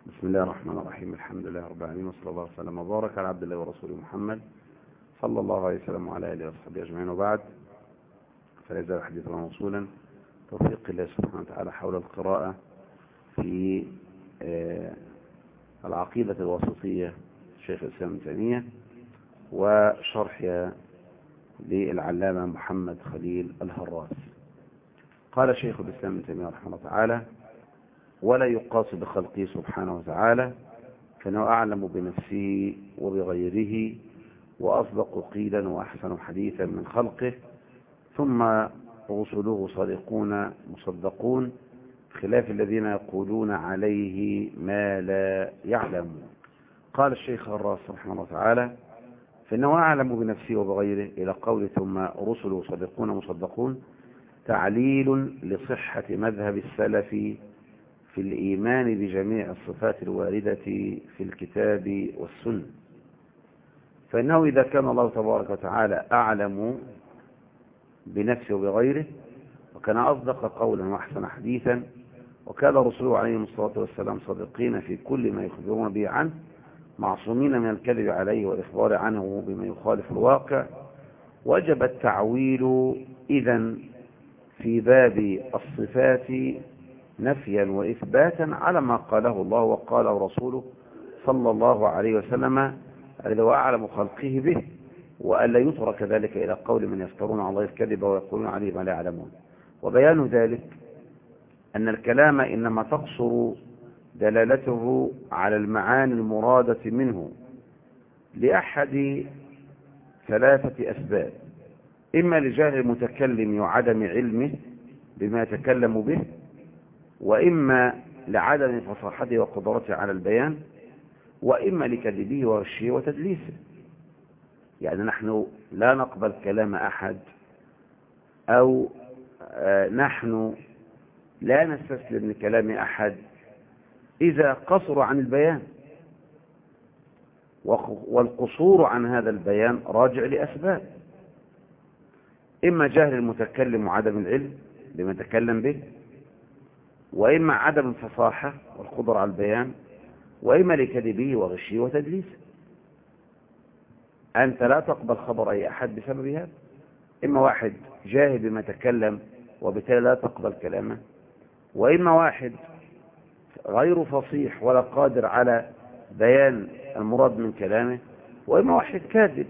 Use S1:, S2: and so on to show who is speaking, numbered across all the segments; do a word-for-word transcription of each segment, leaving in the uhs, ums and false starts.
S1: بسم الله الرحمن الرحيم. الحمد لله رب العالمين، وصلى الله وسلم وبارك على عبد الله ورسوله محمد صلى الله عليه وسلم وعلى اله وصحبه اجمعين، وبعد. فلا يزال حديثنا موصولا توفيق الله سبحانه وتعالى حول القراءة في العقيدة الوسطية شيخ الإسلام ابن تيمية وشرحها للعلامة محمد خليل الهراس. قال شيخ الإسلام ابن تيمية رحمه الله تعالى: ولا يقاس بخلقه سبحانه وتعالى، فإنه أعلم بنفسه وبغيره وأصدق قيلا وأحسن حديثا من خلقه، ثم رسله صادقون مصدقون، خلاف الذين يقولون عليه ما لا يعلمون. قال الشيخ الراس رحمه الله تعالى: فإنه أعلم بنفسه وبغيره إلى قول ثم رسله صادقون مصدقون تعليل لصحة مذهب السلف في الإيمان بجميع الصفات الواردة في الكتاب والسنة. فإنه إذا كان الله تبارك وتعالى أعلم بنفسه وبغيره، وكان أصدق قولا وأحسن حديثا، وكان رسوله عليه الصلاة والسلام صادقين في كل ما يخبرون به عنه، معصومين من الكذب عليه والإخبار عنه بما يخالف الواقع، وجب التعويل إذن في باب الصفات نفيا وإثباتا على ما قاله الله وقاله رسوله صلى الله عليه وسلم الذي هو أعلم خلقه به، وألا يترك ذلك إلى قول من يفترون على الله الكذب ويقولون عليه ما لا يعلمون. وبيان ذلك أن الكلام إنما تقصر دلالته على المعاني المرادة منه لأحد ثلاثة أسباب: إما لجهل المتكلم وعدم علمه بما يتكلم به، وإما لعدم فصاحته وقدرته على البيان، وإما لكذبه وغشه وتدليسه. يعني نحن لا نقبل كلام أحد، أو آه نحن لا نستسلم لكلام أحد إذا قصر عن البيان، والقصور عن هذا البيان راجع لأسباب: إما جهل المتكلم وعدم العلم بما يتكلم به، وإما عدم الفصاحة والقدرة على البيان، وإما لكذبه وغشه وتدليسه. أنت لا تقبل خبر أي أحد بسبب هذا، إما واحد جاهل بما يتكلم وبالتالي لا تقبل كلامه، وإما واحد غير فصيح ولا قادر على بيان المراد من كلامه، وإما واحد كاذب.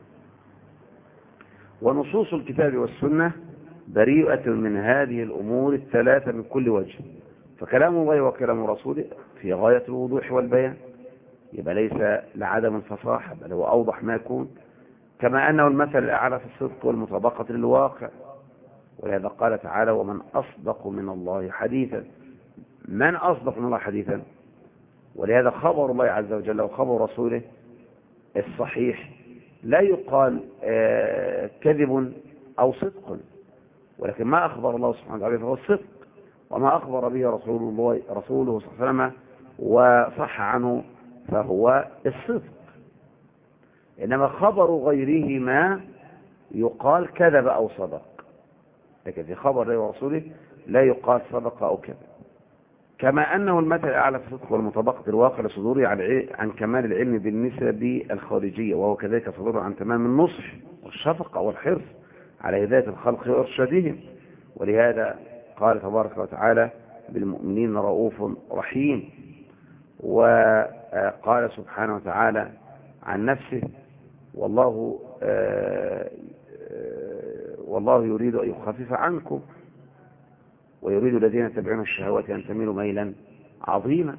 S1: ونصوص الكتاب والسنة بريئة من هذه الأمور الثلاثة من كل وجه، فكلام الله وكلام رسوله في غاية الوضوح والبيان، يبقى ليس لعدم الفصاحة بل هو أوضح ما يكون، كما أنه المثل الأعلى في الصدق والمطابقة للواقع. ولهذا قال تعالى: ومن أصدق من الله حديثا. من أصدق من الله حديثا؟ ولهذا خبر الله عز وجل وخبر رسوله الصحيح لا يقال آه كذب أو صدق، ولكن ما أخبر الله سبحانه وتعالى فهو الصدق، وما أخبر به رسول الله رسوله صلى الله عليه وسلم وصح عنه فهو الصدق. إنما خبر غيره ما يقال كذب أو صدق، لكن في خبر الله ورسوله لا يقال صدق أو كذب. كما أنه المثل الأعلى في الصدق والمطابقة الواقع لصدوره عن كمال العلم بالنسب الخارجية، وهو كذلك صدوره عن تمام النصح والشفقة والحرص على هداية الخلق وإرشادهم. ولهذا قال تبارك وتعالى: بالمؤمنين رؤوف رحيم. وقال سبحانه وتعالى عن نفسه: والله والله يريد أن يخفف عنكم ويريد الذين يتبعون الشهوات أن تميلوا ميلا عظيما.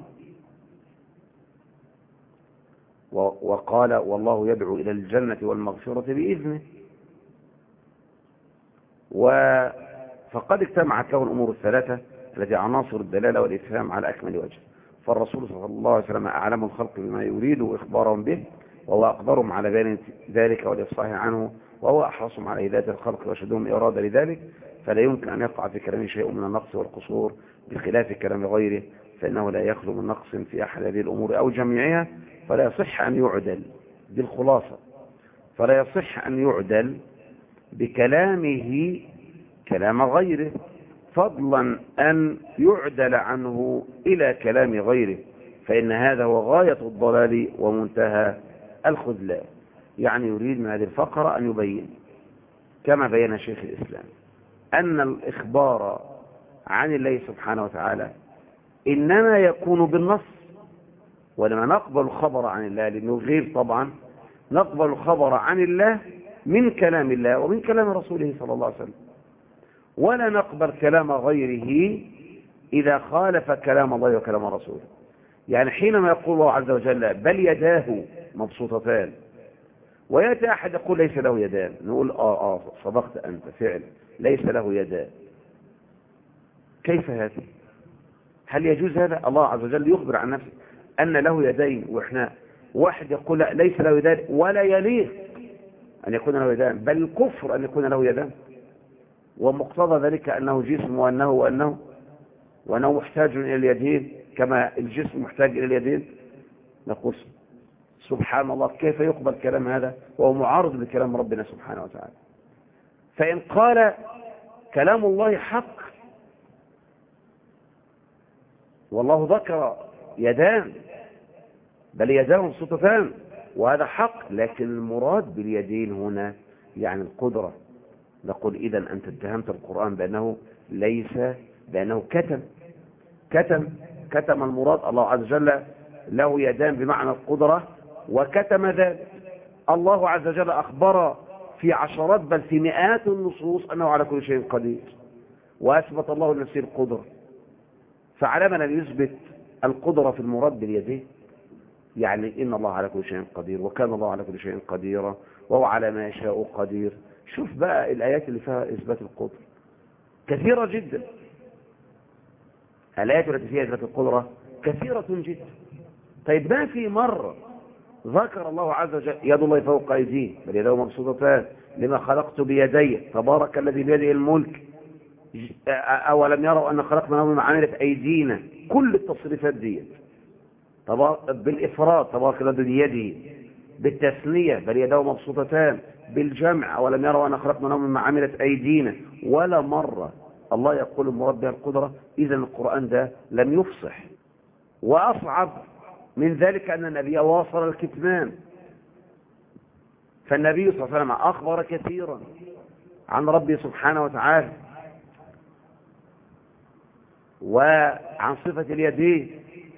S1: وقال: والله يدعو إلى الجنة والمغفرة بإذنه. فقد اجتمعت له الأمور الثلاثة التي عناصر الدلالة والإفهام على أكمل وجه. فالرسول صلى الله عليه وسلم أعلم الخلق بما يريد إخبارهم به، وهو أقدرهم على بيان ذلك والإفصاح عنه، وهو أحرصهم على هداية الخلق وأشدهم إرادة لذلك، فلا يمكن أن يقع في كلامه شيء من النقص والقصور بخلاف كلام غيره، فإنه لا يخلو من نقص في أحد هذه الأمور أو جميعها، فلا يصح أن يعدل. دي الخلاصة: فلا يصح أن يعدل بكلامه كلام غيره، فضلا أن يعدل عنه إلى كلام غيره، فإن هذا هو غاية الضلال ومنتهى الخذلان. يعني يريد من هذه الفقرة أن يبين كما بين شيخ الإسلام أن الإخبار عن الله سبحانه وتعالى إنما يكون بالنص. ولما نقبل الخبر عن الله لأنه غير طبعا نقبل الخبر عن الله من كلام الله ومن كلام رسوله صلى الله عليه وسلم، ولا نقبل كلام غيره إذا خالف كلام الله وكلام رسوله. يعني حينما يقول الله عز وجل بل يداه مبسوطتان ويأتي أحد يقول ليس له يدان، نقول آه آه صدقت أنت فعلا ليس له يدان. كيف هذا؟ هل يجوز هذا؟ الله عز وجل يخبر عن نفسه أن له يدين، وإحنا واحد يقول لا ليس له يدان ولا يليق أن يكون له يدان، بل الكفر أن يكون له يدان، ومقتضى ذلك أنه جسم وأنه وأنه وأنه محتاج إلى اليدين كما الجسم محتاج إلى اليدين. نقول سبحان الله كيف يقبل كلام هذا وهو معارض لكلام ربنا سبحانه وتعالى. فإن قال كلام الله حق والله ذكر يدان بل يداه مبسوطتان وهذا حق، لكن المراد باليدين هنا يعني القدرة، نقول إذن أنت اتهمت القرآن بأنه ليس بأنه كتم كتم كتم المراد الله عز وجل له يدان بمعنى القدرة وكتم ذلك. الله عز وجل أخبر في عشرات بل في مئات النصوص أنه على كل شيء قدير، وأثبت الله لنفسه القدرة، فعلى من أن يثبت القدرة في المراد باليدين. يعني إن الله على كل شيء قدير وكان الله على كل شيء قديرا وهو على ما يشاء قدير. شوف بقى الآيات اللي فيها إثبات القدرة كثيرة جدا، الآيات التي فيها إثبات القدرة كثيرة جدا. طيب ما في مرة ذكر الله عز وجل يد الله فوق أيديه بل يداه مبسوطتان لما خلقت بيدي تبارك الذي بيده الملك أولم يروا أن خلقنا مما عملت أيدينا؟ كل التصريفات دي بالإفراد تبارك الذي بيده، بالتثنية بل يداه مبسوطتان، بالجمع أولم يروا أن خلقنا مما عملت أيدينا. ولا مرة الله يقول المراد بها القدرة. إذن القرآن ده لم يفصح. وأصعب من ذلك أن النبي واصل الكتمان، فالنبي صلى الله عليه وسلم أخبر كثيرا عن ربه سبحانه وتعالى وعن صفة اليدين،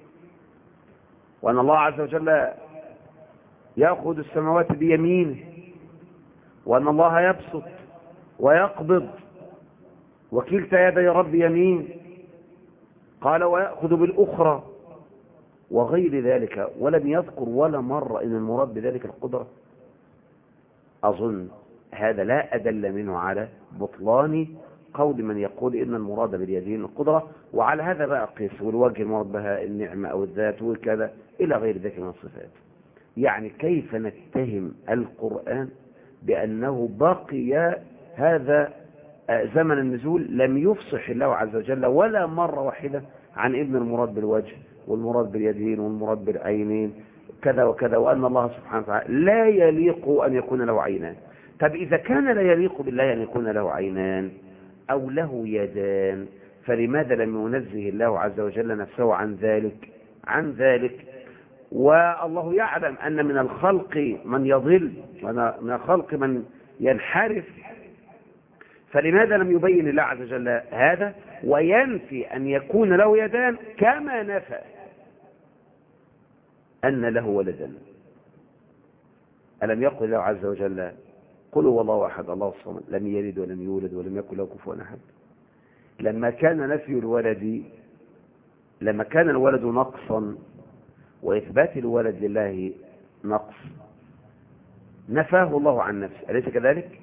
S1: وأن الله عز وجل يأخذ السماوات بيمينه، وأن الله يبسط ويقبض وكلتا يدي رب يمين، قال ويأخذ بالأخرى وغير ذلك، ولم يذكر ولا مرة إن المراد بذلك القدرة. أظن هذا لا أدل منه على بطلان قول من يقول إن المراد باليدين القدرة، وعلى هذا بقى قيس والوجه المراد بها النعمة أو الذات وكذا إلى غير ذلك من الصفات. يعني كيف نتهم القرآن بأنه بقي هذا زمن النزول لم يفصح الله عز وجل ولا مرة واحدة عن ابن المراد بالوجه والمراد باليدين والمراد بالعينين كذا وكذا، وأن الله سبحانه وتعالى لا يليق أن يكون له عينان. طب إذا كان لا يليق بالله أن يكون له عينان أو له يدان، فلماذا لم ينزه الله عز وجل نفسه عن ذلك عن ذلك والله يعلم أن من الخلق من يضل ومن الخلق من ينحرف، فلماذا لم يبين الله عز وجل هذا وينفي أن يكون له يدان كما نفى أن له ولدا؟ ألم يقل الله عز وجل قل هو الله أحد الله الصمد لم يلد ولم يولد ولم يكن له كفوا أحد؟ لما كان نفي الولد لما كان الولد نقصا وإثبات الولد لله نقص نفاه الله عن نفسه، أليس كذلك؟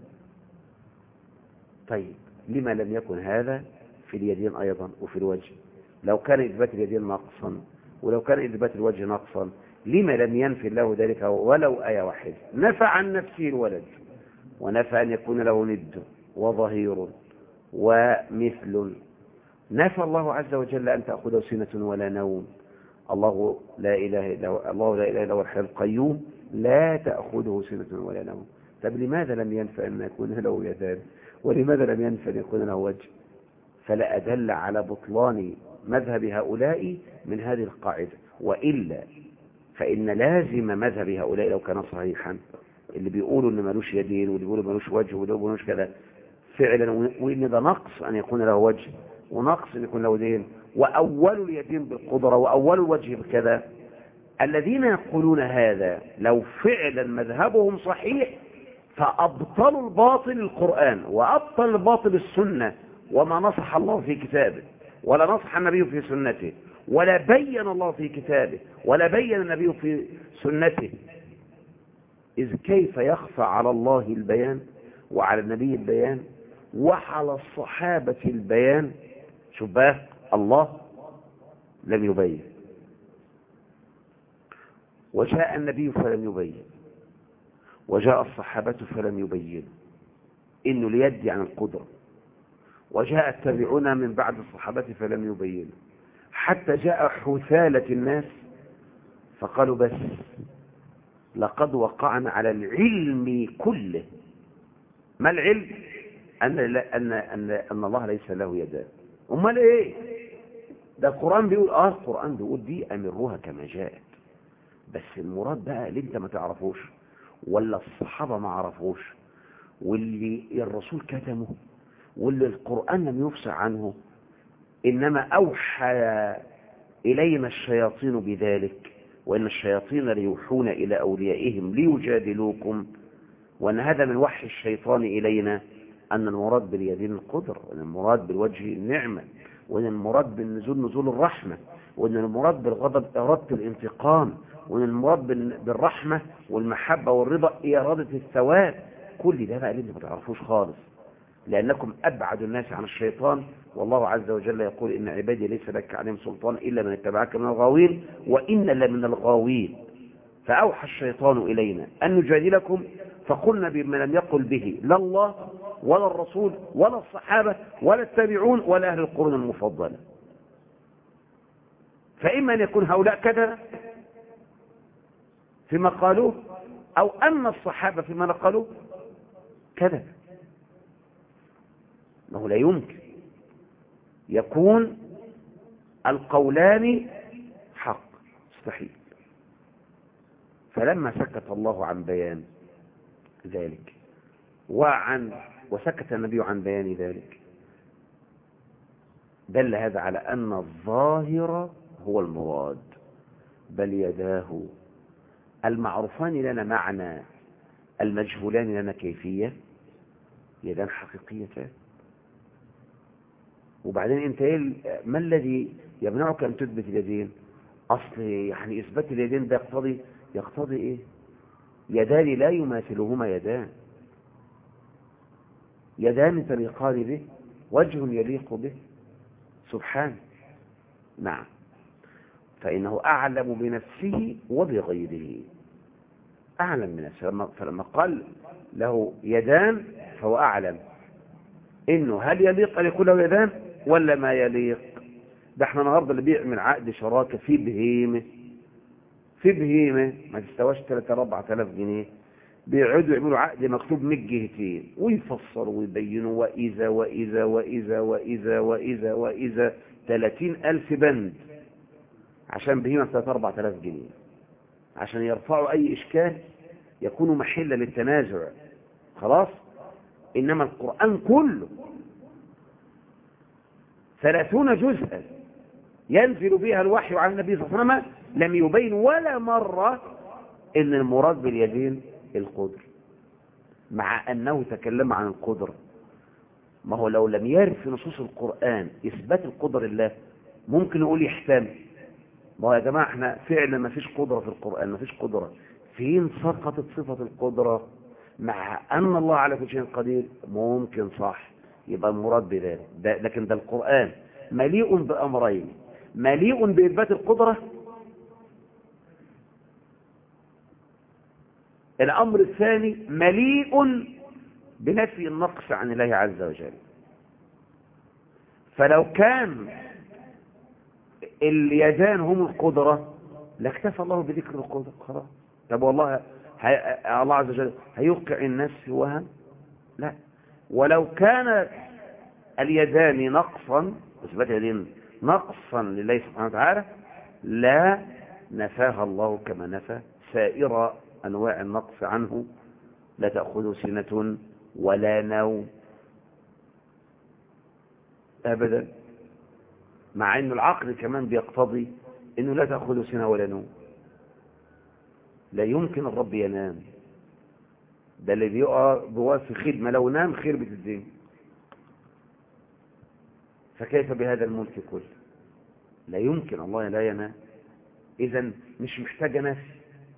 S1: طيب لما لم يكن هذا في اليدين أيضا وفي الوجه؟ لو كان إثبات اليدين نقصا ولو كان إثبات الوجه نقصا لما لم ينفي الله ذلك ولو آية واحدة؟ نفى عن نفسه الولد ونفى أن يكون له ند وظهير ومثل. نفى الله عز وجل أن تأخذه سنة ولا نوم. الله لا إله إلا هو الله لا إله إلا هو الحي القيوم لا تأخذه سنة ولا نوم. طب لماذا لم ينفى أن يكون له يدان ولماذا لم ينفى أن يكون له وجه؟ فلا أدل على بطلان مذهب هؤلاء من هذه القاعدة. وإلا فإن لازم مذهب هؤلاء لو كان صحيحا، اللي بيقولوا إن ملوش يدين واللي بيقولوا ملوش وجه واللي بيقولوا ملوش كذا فعلا، وإن ده نقص أن يكون له وجه ونقص أن يكون له دين، وأول اليدين بالقدرة وأول الوجه بكذا. الذين يقولون هذا لو فعلا مذهبهم صحيح فأبطلوا الباطل القرآن وأبطل الباطل السنة، وما نصح الله في كتابه ولا نصح النبي في سنته ولا بين الله في كتابه ولا بين النبي في سنته. إذ كيف يخفى على الله البيان وعلى النبي البيان وعلى الصحابة البيان؟ شوف بقى، الله لم يبين وجاء النبي فلم يبين وجاء الصحابة فلم يبينوا إنه ليدي عن القدرة، وجاء التابعون من بعد الصحابة فلم يبينوا، حتى جاء حثالة الناس فقالوا بس لقد وقعنا على العلم كله. ما العلم؟ أن, أن, أن, أن الله ليس له يدان. أمال إيه؟ ده القرآن بيقول آه القرآن بيقول دي أمروها كما جاءت، بس المراد بقى اللي انت ما تعرفوش ولا الصحابة ما عرفوش واللي الرسول كتمه واللي القرآن لم يفصح عنه، إنما أوحى إلينا الشياطين بذلك، وإن الشياطين ليوحون إلى أوليائهم ليجادلوكم، وأن هذا من وحي الشيطان إلينا أن المراد باليدين القدر، وأن المراد بالوجه النعمة، وأن المراد بالنزول نزول الرحمة، وأن المراد بالغضب إرادة الانتقام، وأن المراد بالرحمة والمحبة والرضا إرادة الثواب. كل ده بقى اللي ما تعرفوش خالص، لأنكم أبعد الناس عن الشيطان، والله عز وجل يقول إن عبادي ليس لك عليهم سلطان إلا من اتبعك من الغاوين وإن لمن الغاوين. فأوحى الشيطان إلينا أن نجادلكم فقلنا بما لم يقل به لا الله ولا الرسول ولا الصحابة ولا التابعون ولا أهل القرون المفضلة. فإما أن يكون هؤلاء كذا فيما قالوه، أو أن الصحابة فيما نقلوه كذا. أنه لا يمكن يكون القولان حق، مستحيل. فلما سكت الله عن بيان ذلك وعن وسكت النبي عن بيان ذلك دل هذا على أن الظاهر هو المراد، بل يداه المعروفان لنا معنى المجهولان لنا كيفية، يدان حقيقيتان. وبعدين انت ايه ما الذي يمنعك ان تثبت اليدين؟ اصل يعني اثبات اليدين ده يقتضي يقتضي ايه؟ يدان لا يماثلهما يدان، يدان تليقان به، وجه يليق به سبحانه. نعم، فإنه أعلم بنفسه وبغيره، أعلم بنفسه. فلما قال له يدان فهو أعلم إنه هل يليق أن يكون له يدان ولا ما يليق. ده احنا النهارده اللي بيعمل عقد شراكة في بهيمة في بهيمة ما تستواش ثلاثة أربعة آلاف جنيه، بيقعدوا يعملوا عقد مكتوب من جهتين ويفسروا ويبينوا وإذا وإذا وإذا وإذا وإذا وإذا ثلاثين ألف بند عشان بهيمة ثلاثة أربعة آلاف جنيه، عشان يرفعوا أي إشكال يكونوا محلا للتنازع. خلاص. إنما القرآن كله ثلاثون جزءا ينزل بها الوحي عن النبي صلى الله عليه وسلم لم يبين ولا مرة إن المراد باليدين القدر، مع أنه تكلم عن القدر. ما هو لو لم يرد في نصوص القرآن إثبات القدر لله ممكن نقول يحتمل. ما هو يا جماعة احنا فعلا ما فيش قدرة في القرآن، ما فيش قدرة. فين سقطت صفة القدرة؟ مع أن الله على كل شيء قدير ممكن صح، يبقى المراد بذلك ده. لكن ده القرآن مليء بأمرين، مليء بإثبات القدرة. الأمر الثاني مليء بنفي النقص عن الله عز وجل. فلو كان اليدان هم القدرة لاكتفى الله بذكر القدرة خلاص. طب والله هي... الله عز وجل هيوقع الناس في وهم؟ لا. ولو كانت اليدان نقصا، اثبات اليدين نقصا لله سبحانه وتعالى، لا نفاها الله كما نفى سائر أنواع النقص عنه، لا تأخذ سنة ولا نوم أبدا، مع أن العقل كمان بيقتضي أنه لا تأخذ سنة ولا نوم. لا يمكن الرب ينام، ده اللي بيقع بواسف خدمة، لو نام خير بتدين، فكيف بهذا الملك كله؟ لا يمكن، الله لا ينام، إذن مش محتاجة نفسي.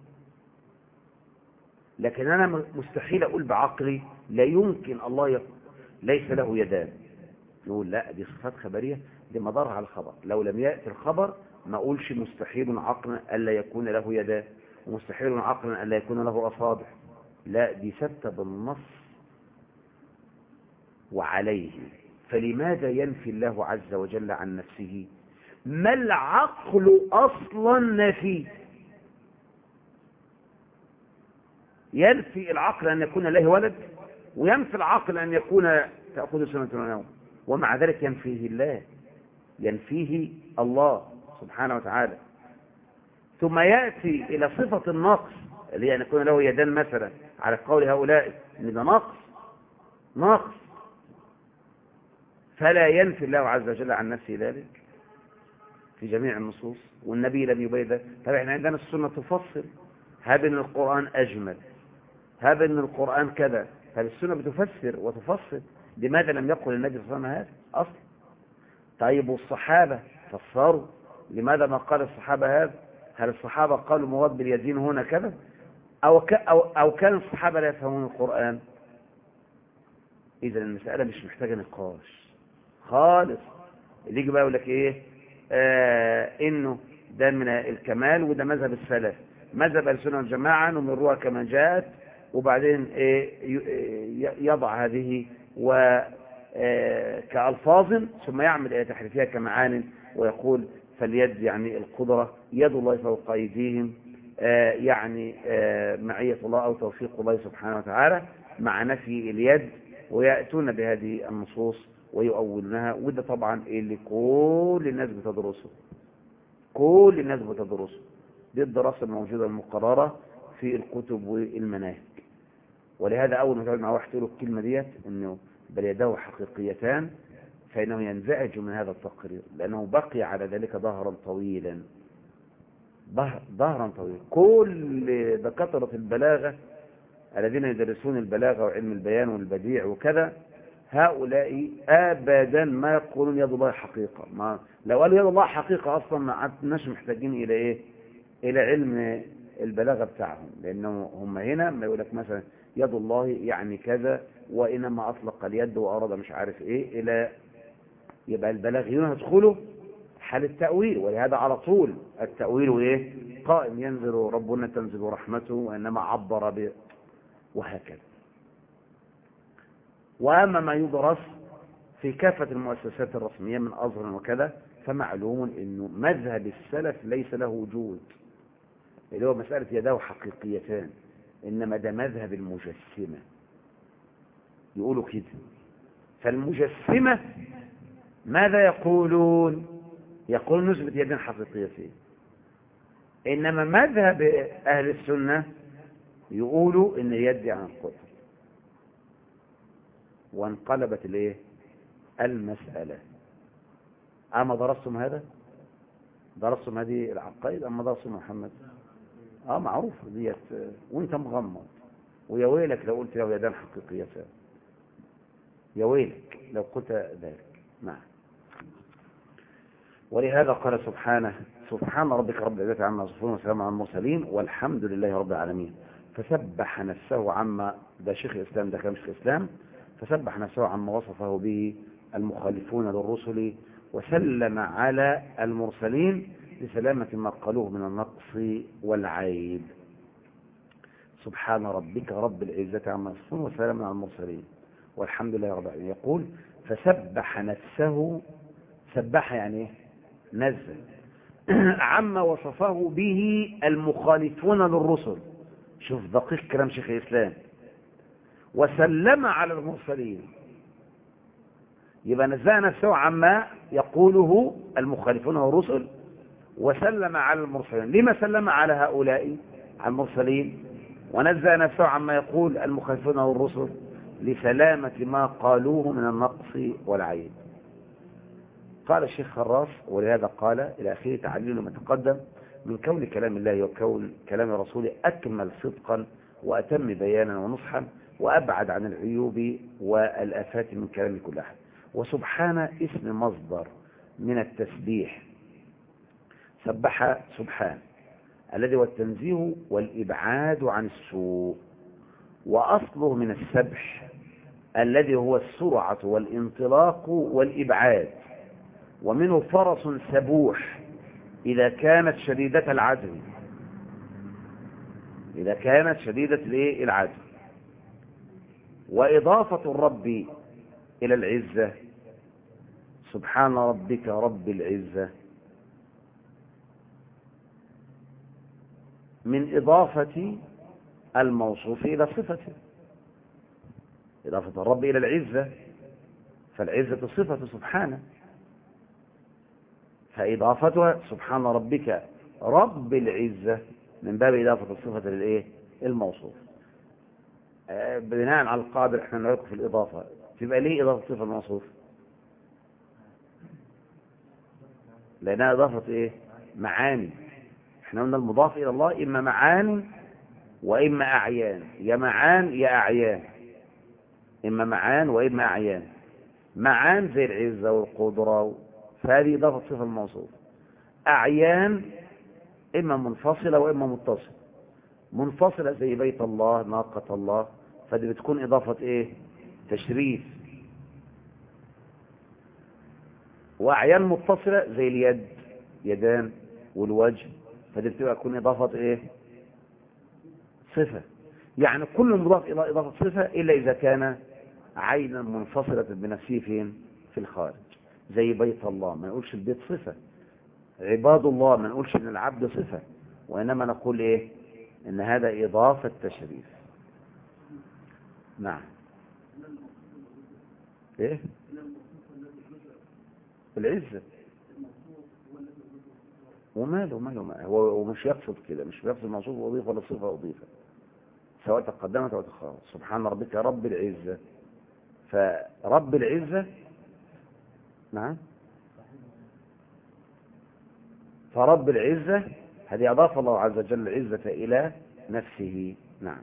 S1: لكن أنا مستحيل أقول بعقلي لا يمكن الله يقول ليس له يدان، نقول لا، دي صفات خبرية، دي مدارها على الخبر. لو لم يأتي الخبر ما أقولش مستحيل عقلا ألا يكون له يدان، ومستحيل عقلا ألا يكون له أصابع. لا، دي ثابتة بالنص وعليه. فلماذا ينفي الله عز وجل عن نفسه ما العقل أصلا نفيه؟ ينفي العقل أن يكون له ولد، وينفي العقل أن يكون تأخذ سنة ونوم، ومع ذلك ينفيه الله، ينفيه الله سبحانه وتعالى. ثم يأتي إلى صفة النقص اللي هي أن يكون له يدان مثلا، على قول هؤلاء إن ده نقص نقص، فلا ينفي الله عز وجل عن نفسه ذلك في جميع النصوص، والنبي لم يبين ذلك. طيب احنا عندنا السنة تفصل، هذا ان القرآن أجمل، هذا ان القرآن كذا، فالسنة بتفسر وتفصل. لماذا لم يقل النبي صلى الله عليه وسلم هذا أصلا؟ طيب والصحابة فسروا، لماذا ما قال الصحابة هذا؟ هل الصحابة قالوا مراد باليدين هنا كذا، أو, ك أو, أو كان الصحابة لا يفهمون القرآن؟ إذا المسألة مش محتاجة نقاش خالص. اللي يجي بقى يقول لك إيه، آه إنه ده من الكمال وده مذهب السلف، مذهب السنة والجماعة نمروها كما جاءت، وبعدين إيه يضع هذه و كألفاظ ثم يعمل إلى تحريفها كمعان، ويقول فاليد يعني القدرة، يد الله فوق أيديهم، آه يعني آه معية الله أو توفيق الله سبحانه وتعالى مع نفي اليد، ويأتون بهذه النصوص ويؤولونها. وده طبعا اللي كل الناس بتدرسه، كل الناس بتدرسه، دي الدراسة الموجودة المقررة في الكتب والمناهج. ولهذا أول ما تقعد مع واحد تقول الكلمة ديت إنه بل يداه حقيقيتان، فإنه ينزعج من هذا التقرير، لأنه بقي على ذلك ظهرا طويلا، ظهرا طويلا. كل دكاترة البلاغة الذين يدرسون البلاغة وعلم البيان والبديع وكذا، هؤلاء أبدا ما يقولون يد الله حقيقة. ما لو قالوا يد الله حقيقة أصلا ما عدناش محتاجين إلى إيه؟ إلى علم البلاغة بتاعهم، لأنه هم هنا ما يقول لك مثلا يد الله يعني كذا، وإنما أطلق اليد وأراد مش عارف إيه، إلى يبقى البلاغيون يدخلوا حال التأويل. ولهذا على طول التأويل إيه؟ قائم، ينزل ربنا تنزل رحمته، وإنما عبر ب وهكذا. وأما ما يدرس في كافة المؤسسات الرسمية من أزهر وكذا، فمعلوم أنه مذهب السلف ليس له وجود، اللي هو مسألة يداه حقيقيتان، إنما ده مذهب المجسمة، يقولوا كده. فالمجسمة ماذا يقولون؟ يقولون نثبت يدين حقيقيتين. إنما مذهب أهل السنة يقولوا إن يد عن القدر. وانقلبت الايه المسألة. أما درستم هذا؟ درستم هذه العقائد أما درستم محمد؟ اه معروف ديت، وانت مغمض. ويا ويلك لو قلت له يدان حقيقيتان، يا ويلك لو قلت ذلك. نعم. ولهذا قال سبحانه سبحان ربك رب العزة عما يصفون وسلام على المرسلين والحمد لله رب العالمين. فسبح نفسه عما، ده شيخ الإسلام، ده كلام شيخ الإسلام، فسبح نفسه عما وصفه به المخالفون للرسل، وسلم على المرسلين لسلامة ما قالوه من النقص والعيب. سبحان ربك رب العزة عما يصفون وسلام على المرسلين والحمد لله رب العالمين. يقول فسبح نفسه، سبح يعني نزل عما وصفه به المخالفون للرسل. شوف دقيق كلام شيخ الإسلام. وسلم على المرسلين، يبقى نزه نفسه عما يقوله المخالفون للرسل، وسلم على المرسلين. لما سلم على هؤلاء على المرسلين ونزه نفسه عما يقول المخالفون والرسل؟ لسلامة ما قالوه من النقص والعيب. قال الشيخ خراس ولهذا قال إلى آخره تعليل ما تقدم من كون كلام الله وكون كلام رسوله أكمل صدقا وأتم بيانا ونصحا وأبعد عن العيوب والآفات من كلام كل أحد. وسبحانه اسم مصدر من التسبيح، سبح سبحان الذي هو التنزيه والإبعاد عن السوء، وأصله من السبح الذي هو السرعة والانطلاق والإبعاد، ومنه فرس سبوح إذا كانت شديدة العدو، إذا كانت شديدة العدو. وإضافة الرب إلى العزة، سبحان ربك رب العزة، من إضافة الموصوف إلى صفته. إضافة الرب إلى العزة، فالعزة صفة سبحانه، فإضافتها سبحان ربك رب العزة من باب إضافة الصفة للإيه؟ الموصوف. بناء على القاعدة احنا نعرف في الإضافة، تبقى ليه إضافة صفة الموصوف؟ لأنها إضافة إيه؟ معاني. احنا قلنا المضاف إلى الله إما معاني وإما أعيان، يا معان يا أعيان، إما معان وإما أعيان. معان زي العزة والقدرة، فهذه إضافة صفة الموصوف. أعيان إما منفصلة وإما متصلة. منفصلة زي بيت الله، ناقة الله، فدي بتكون إضافة إيه؟ تشريف. وأعيان متصلة زي اليد، يدان، والوجه، فدي بتبقى تكون إضافة إيه؟ صفة. يعني كل مضاف إلى إضافة صفة إلا إذا كان عينا منفصلة بنفسه فين؟ في الخارج. زي بيت الله ما نقولش البيت صفة، عباد الله ما نقولش إن العبد صفة، وإنما نقول إيه؟ إن هذا إضافة تشريف. نعم. إيه؟ العزة. وماله وماله ما هو مش يقصد كده، مش يقصد موصوف أضيف ولا صفة أضيفة، سواء تقدمت أو تأخرت. سبحان ربك رب العزة، فرب العزة. نعم. فرب العزة هذه أضاف الله عز وجل العزة إلى نفسه. نعم.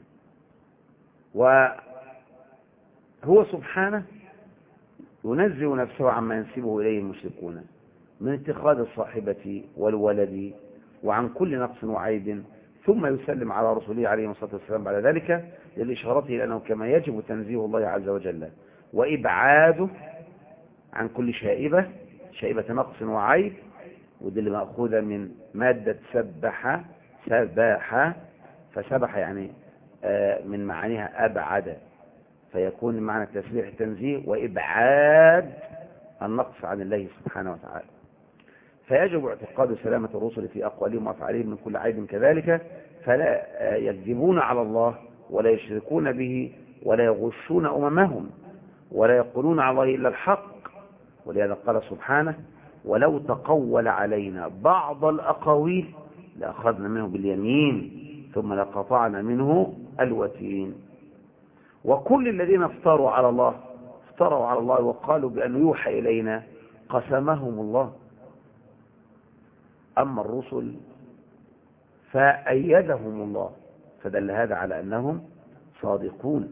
S1: وهو سبحانه ينزه نفسه عما ينسبه إليه المشركون من اتخاذ الصاحبة والولد وعن كل نقص وعيب، ثم يسلم على رسوله عليه الصلاة والسلام بعد ذلك للإشارة إلى أنه كما يجب تنزيه الله عز وجل وإبعاده عن كل شائبة، شائبة نقص وعيب، ودي اللي مأخوذة من مادة سبح، سبح، فسبح يعني من معانيها أبعد، فيكون معنى التسبيح التنزيه وإبعاد النقص عن الله سبحانه وتعالى. فيجب اعتقاد سلامة الرسل في أقوالهم وأفعالهم من كل عيب كذلك، فلا يكذبون على الله ولا يشركون به ولا يغشون أممهم ولا يقولون على الله إلا الحق. ولهذا قال سبحانه ولو تقول علينا بعض الأقاويل لأخذنا منه باليمين ثم لقطعنا منه الوتين. وكل الذين افتروا على الله افتروا على الله وقالوا بأنه يوحى إلينا قسمهم الله. أما الرسل فأيدهم الله، فدل هذا على أنهم صادقون.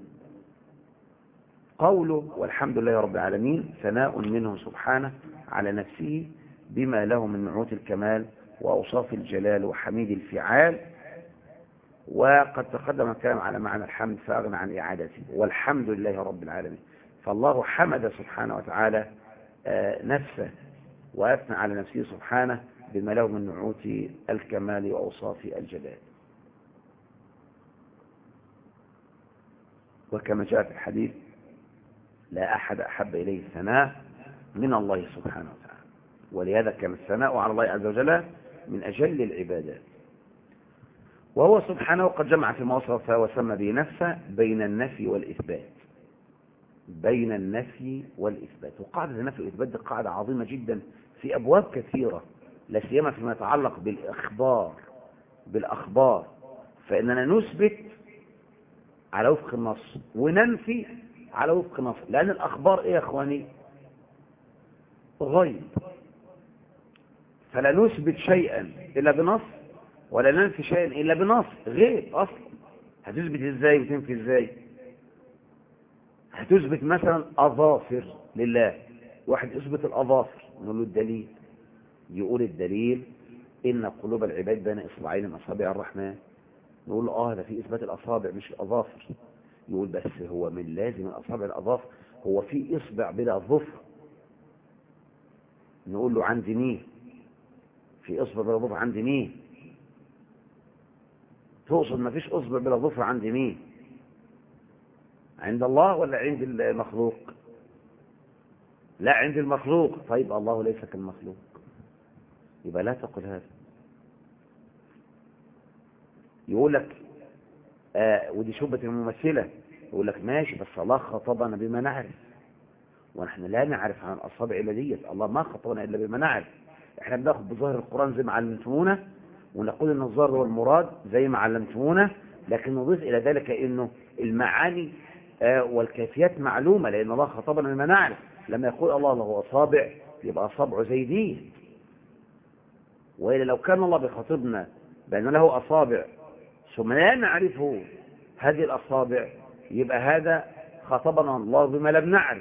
S1: قوله والحمد لله رب العالمين ثناء منه سبحانه على نفسه بما له من نعوت الكمال وأوصاف الجلال وحميد الفعال. وقد تقدم الكلام على معنى الحمد فأغنى عن إعادته، والحمد لله رب العالمين. فالله حمد سبحانه وتعالى نفسه وأثنى على نفسه سبحانه بما له من نعوت الكمال وأوصاف الجلال. وكما جاء في الحديث لا أحد أحب إليه الثناء من الله سبحانه وتعالى، ولهذا كان الثناء على الله عز وجل من أجل العبادات. وهو سبحانه قد جمع فيما وصف وسمى به نفسه بين النفي والإثبات، بين النفي والإثبات. وقاعدة النفي والإثبات دي قاعدة عظيمة جدا في أبواب كثيرة لا سيما فيما يتعلق بالإخبار بالأخبار، فإننا نثبت على وفق النص وننفي على وفق النص، لأن الأخبار إيه يا أخواني؟ غيب، فلا نثبت شيئا إلا بنص ولا ننفي شيئا إلا بنص، غيب أصلا. هتثبت إزاي وتنفي إزاي؟ هتثبت مثلا أظافر لله، واحد يثبت الأظافر، نقول له الدليل، يقول الدليل إن قلوب العباد بين إصبعين من أصابع الرحمن، نقول له آه ده في إثبات الأصابع مش الأظافر، يقول بس هو من لازم الأصابع الأظافر، هو في إصبع بلا ظفر، نقول له عندي مين؟ في إصبع بلا ظفر عندي مين؟ تقصد ما فيش إصبع بلا ظفر عندي مين؟ عند الله ولا عند المخلوق؟ لا عند المخلوق. طيب الله ليس كالمخلوق، يبقى لا تقل هذا. يقول لك آه ودي شبهة الممثلة، يقول لك ماشي بس الله خطبنا بما نعرف، ونحن لا نعرف عن الأصابع إلا ديت، الله ما خطبنا إلا بما نعرف، احنا بناخد بظاهر القرآن زي ما علمتمونا، ونقول ان الظاهر هو المراد زي ما علمتمونا، لكن نضيف إلى ذلك إنه المعاني آه والكيفيات معلومة، لأن الله خطبنا بما نعرف. لما يقول الله له أصابع يبقى أصابعه زي دي، وإلا لو كان الله بخاطبنا بأن له أصابع ثم لا نعرفه هذه الأصابع، يبقى هذا خاطبنا الله بما لم نعرف،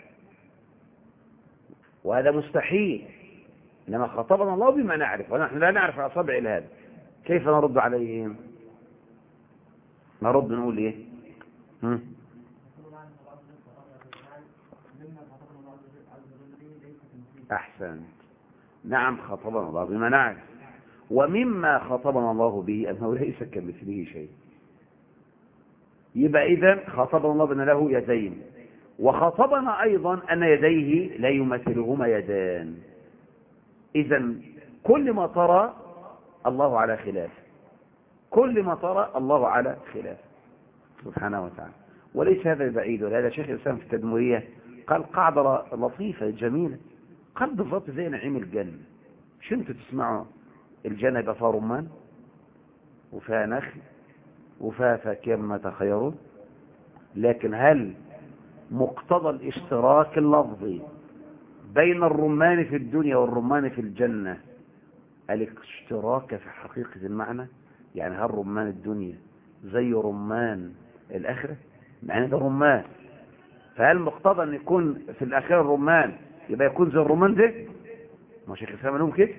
S1: وهذا مستحيل. إنما خاطبنا الله بما نعرف ونحن لا نعرف الأصابع إلا هذا. كيف نرد عليهم؟ نرد نقول إيه؟ هم؟ أحسن، نعم خاطبنا الله بما نعرف، ومما خاطبنا الله به أنه ليس كمثله شيء. يبقى إذن خاطبنا الله بأن له يدين، وخاطبنا أيضا أن يديه لا يمثلهما يدان. إذن كل ما ترى الله على خلاف، كل ما ترى الله على خلاف سبحانه وتعالى. وليس هذا بعيد، ولهذا شيخ الإسلام في التدمرية قال قاعدة لطيفة جميلة، قال بالضبط زي نعيم الجنة. مش انتوا تسمعوا الجنة يبقى فيها رمان وفيها نخل وفيها فاكهة مما تخيرون، لكن هل مقتضى الاشتراك اللفظي بين الرمان في الدنيا والرمان في الجنة الاشتراك في حقيقة المعنى؟ يعني هل رمان الدنيا زي رمان الآخرة؟ يعني ده رمان، فهل مقتضى أن يكون في الآخرة الرمان يبقى يكون زي الرمان ده؟ ما شيخ الإسلام لهم كده؟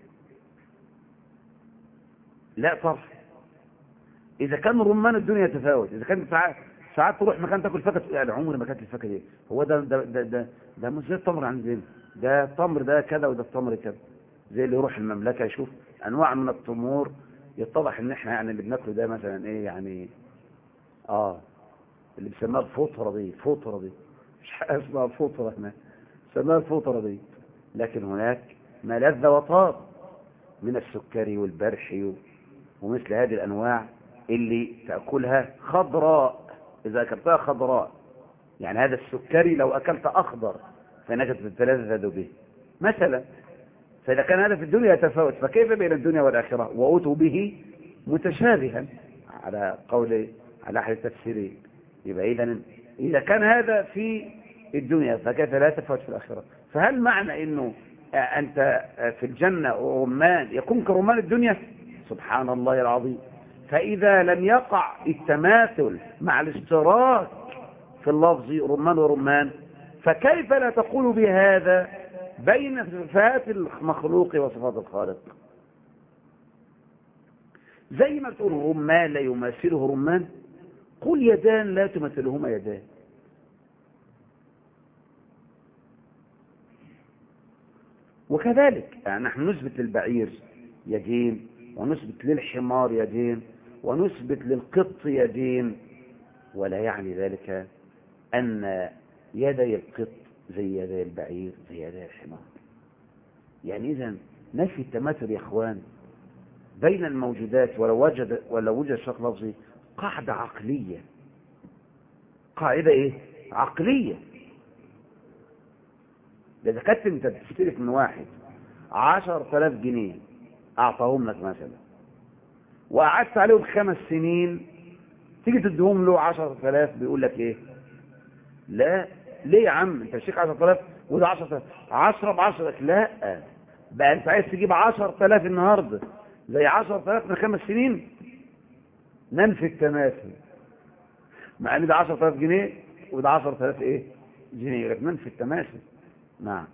S1: لا طبعا. إذا كان رمان الدنيا تفاوت، إذا كان ساعات ساعات تروح مكان تاكل فاكهة يعني عمري ما كانت الفاكهة دي، هو ده ده ده ده, ده مش زي التمر عندنا، ده التمر ده كذا وده التمر كذا. زي اللي يروح المملكة يشوف أنواع من التمور، يتضح إن إحنا يعني اللي بناكله ده مثلا إيه يعني آه اللي بيسموها الفطرة دي، الفطرة دي مش حاجة اسمها الفطرة هنا، بيسموها الفطرة دي، لكن هناك ما لذ وطاب من السكري والبرحي ومثل هذه الأنواع اللي تأكلها خضراء، إذا أكلتها خضراء يعني هذا السكري لو أكلت أخضر فإنك تتلذذ به مثلا. فإذا كان هذا في الدنيا يتفاوت، فكيف بين الدنيا والآخرة؟ وأوتوا به متشابها على قول على أحد التفسيرين. يبقى إذا إذا كان هذا في الدنيا فكيف لا يتفاوت في الآخرة؟ فهل معنى إنه أنت في الجنة رمان يكون كرمان الدنيا؟ سبحان الله العظيم. فإذا لم يقع التماثل مع الاشتراك في اللفظ رمان ورمان، فكيف لا تقول بهذا بين صفات المخلوق وصفات الخالق؟ زي ما تقول رمان لا يماثله رمان، قل يدان لا تماثلهما يدان. وكذلك يعني نحن نثبت للبعير يدين، ونثبت للحمار يدين، ونثبت للقط يدين، ولا يعني ذلك أن يدي القط زي يدي البعير زي يدي الحمار. يعني إذن نفي التماثل يا إخوان بين الموجودات ولو وجد ولو وجد شق لفظي قاعدة عقلية، قاعدة إيه؟ عقلية. إذا كنت أنت بتشترك من واحد عشر تلاف جنيه أعطاهم لك مثلا، وقعدت عليهم خمس سنين، تيجي تديهم له عشر تلاف، بيقول لك إيه؟ لا، ليه يا عم؟ أنت تشتري عشر تلاف وده عشر تلاف، عشرة بعشرة. لا، بقى أنت عايز تجيب عشر تلاف النهاردة زي عشر تلاف من خمس سنين؟ ننفي التماثل، مع ان ده عشر تلاف جنيه وده عشر تلاف ايه جنيه، لكن ننفي التماثل. نعم.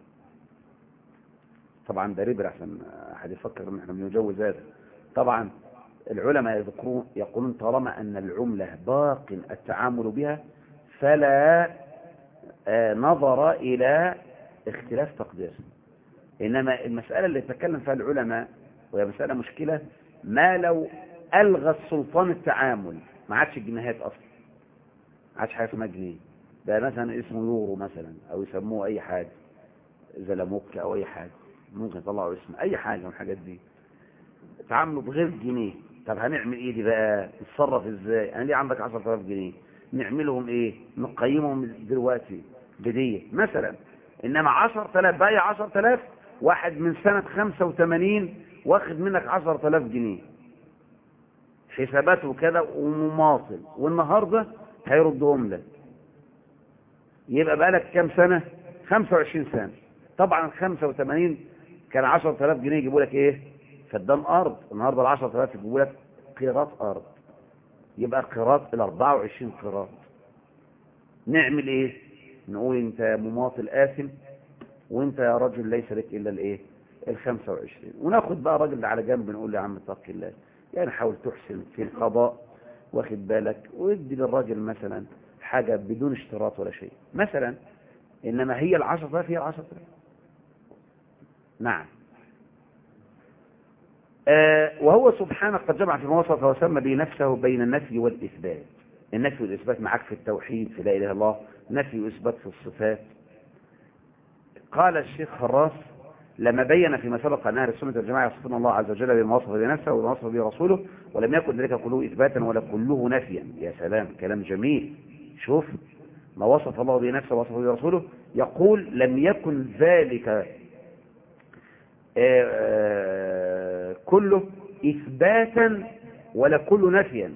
S1: طبعا ده ربر عشان حد يفكر ان احنا بنجوز هذا. طبعا العلماء يذكرون يقولون طالما ان العمله باق التعامل بها فلا آه نظر الى اختلاف تقديرها، انما المساله اللي يتكلم فيها العلماء وهي مساله مشكله، ما لو الغى السلطان التعامل، ما عادش الجنيهات اصلا، ما عادش حاجه اسمها جنيه، ده مثلا اسمه يورو مثلا، او يسموه اي حاجه زلموك او اي حاجه، ممكن يطلعوا اسم اي حاجه من الحاجات دي، تعاملوا بغير الجنيه. طب هنعمل ايه دي بقى؟ نتصرف ازاي؟ انا ليه عندك عشرة آلاف جنيه؟ نعملهم ايه؟ نقيمهم دلوقتي بديه مثلا، انما عشرة آلاف بقى عشرة آلاف، واحد من سنه خمسة وثمانين واخد منك عشرة آلاف جنيه حساباته كده ومماطل، والنهارده هيردهم لك، يبقى بقى لك كام سنه؟ خمسة وعشرين سنه. طبعا خمسة وثمانين كان عشرة آلاف جنيه يجيبوا لك ايه؟ فدان ارض، النهارده ال عشرة آلاف يجيبوا لك قيراط ارض، يبقى قيراط ال أربعة وعشرين قيراط. نعمل ايه؟ نقول انت مماطل آثم، وانت يا رجل ليس لك الا الايه؟ ال خمسة وعشرين، وناخد بقى الراجل ده على جنب نقول له يا عم اتق الله، يعني حاول تحسن في القضاء، واخد بالك، وادي للراجل مثلا حاجه بدون اشتراط ولا شيء مثلا، انما هي ال عشرة آلاف هي ال عشرة آلاف. نعم. آه وهو سبحانه قد جمع في وصفه وسمى به نفسه بين النفي والإثبات. النفي والإثبات معك في التوحيد في لا إله إلا الله، نفي وإثبات في الصفات. قال الشيخ خراس لما بين فيما سبق أن أهل السنة والجماعة يصفون الله عز وجل بما وصف بنفسه وبما وصف به رسوله، ولم يكن ذلك كله إثباتا ولا كله نفيا. يا سلام، كلام جميل. شوف ما وصف الله به نفسه ووصف به رسوله، يقول لم يكن ذلك كله إثباتا ولا كله نفيا.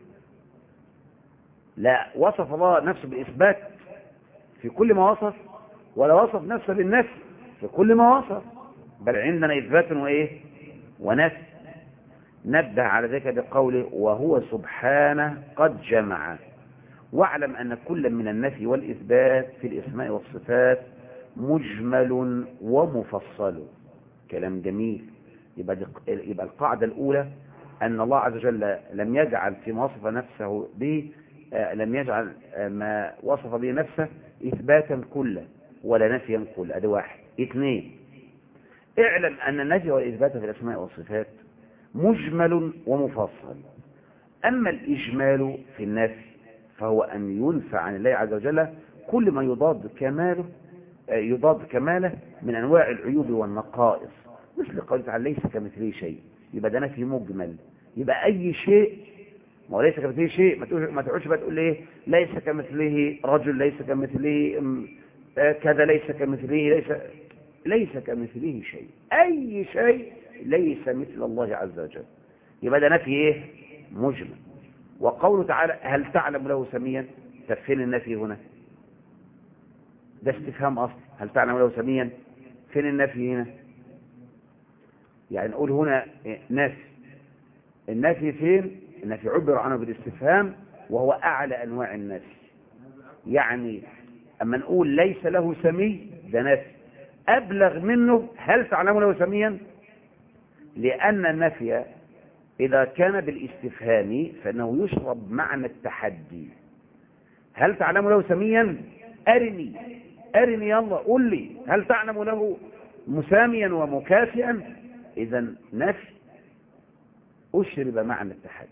S1: لا، وصف الله نفسه بإثبات في كل ما وصف، ولا وصف نفسه بالنفي في كل ما وصف، بل عندنا إثبات وإيه ونفي. نبه على ذلك بقوله وهو سبحانه قد جمع. واعلم أن كل من النفي والإثبات في الأسماء والصفات مجمل ومفصل. كلام جميل. يبقى, يبقى القاعدة الأولى أن الله عز وجل لم يجعل فيما وصف نفسه به لم يجعل ما وصف به نفسه إثباتا كله ولا نفيا كله. هذا واحد. اثنين، اعلم أن النفي والإثبات في الأسماء والصفات مجمل ومفصل. أما الإجمال في النفي فهو أن ينفع عن الله عز وجل كل ما يضاد كماله يضاد كماله من أنواع العيوب والنقائص، مثل قوله تعالى ليس كمثله شيء، يبقى ده نفي مجمل. يبقى أي شيء، ما هو ليس كمثله شيء، ما تقولش بقى تقول ايه ليس كمثله رجل، ليس كمثله كذا، ليس كمثله ليس ليس كمثله شيء. أي شيء ليس مثل الله عز وجل، يبقى ده نفي ايه مجمل. وقوله تعالى هل تعلم له سميا، فين النفي هنا؟ ده استفهام أصل. هل تعلم له سميا، فين النفي هنا؟ يعني نقول هنا نفي، النفي فين؟ النفي عبر عنه بالاستفهام وهو أعلى أنواع النفي. يعني أما نقول ليس له سمي ده نفي، أبلغ منه هل تعلم له سميا، لأن النفي إذا كان بالاستفهام فإنه يشرب معنى التحدي. هل تعلم له سميا، أرني أرني يلا قل لي هل تعلم له مساميا ومكافئا. إذا نفي أشرب معنى التحدي.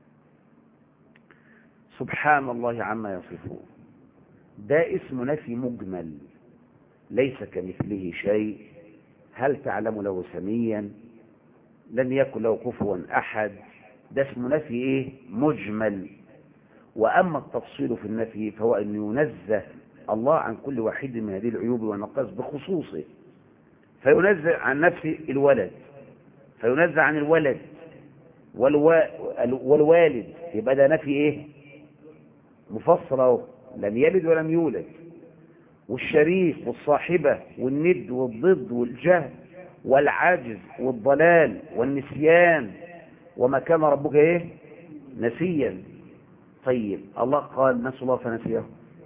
S1: سبحان الله عما يصفون، ده اسم نفي مجمل. ليس كمثله شيء، هل تعلم له سميا، لم يكن له كفوا أحد، ده اسم نفي إيه مجمل. وأما التفصيل في النفي فهو أن ينزه الله عن كل واحد من هذه العيوب والنقائص بخصوصه، فينزع عن نفسه الولد، فينزع عن الولد والو... والوالد، يبقى ده نفي ايه؟ مفصل اهو، لم يلد ولم يولد. والشريك والصاحبة والند والضد والجهل والعجز والضلال والنسيان، وما كان ربك ايه؟ نسيا. طيب الله قال نسوا الله فنسيهم،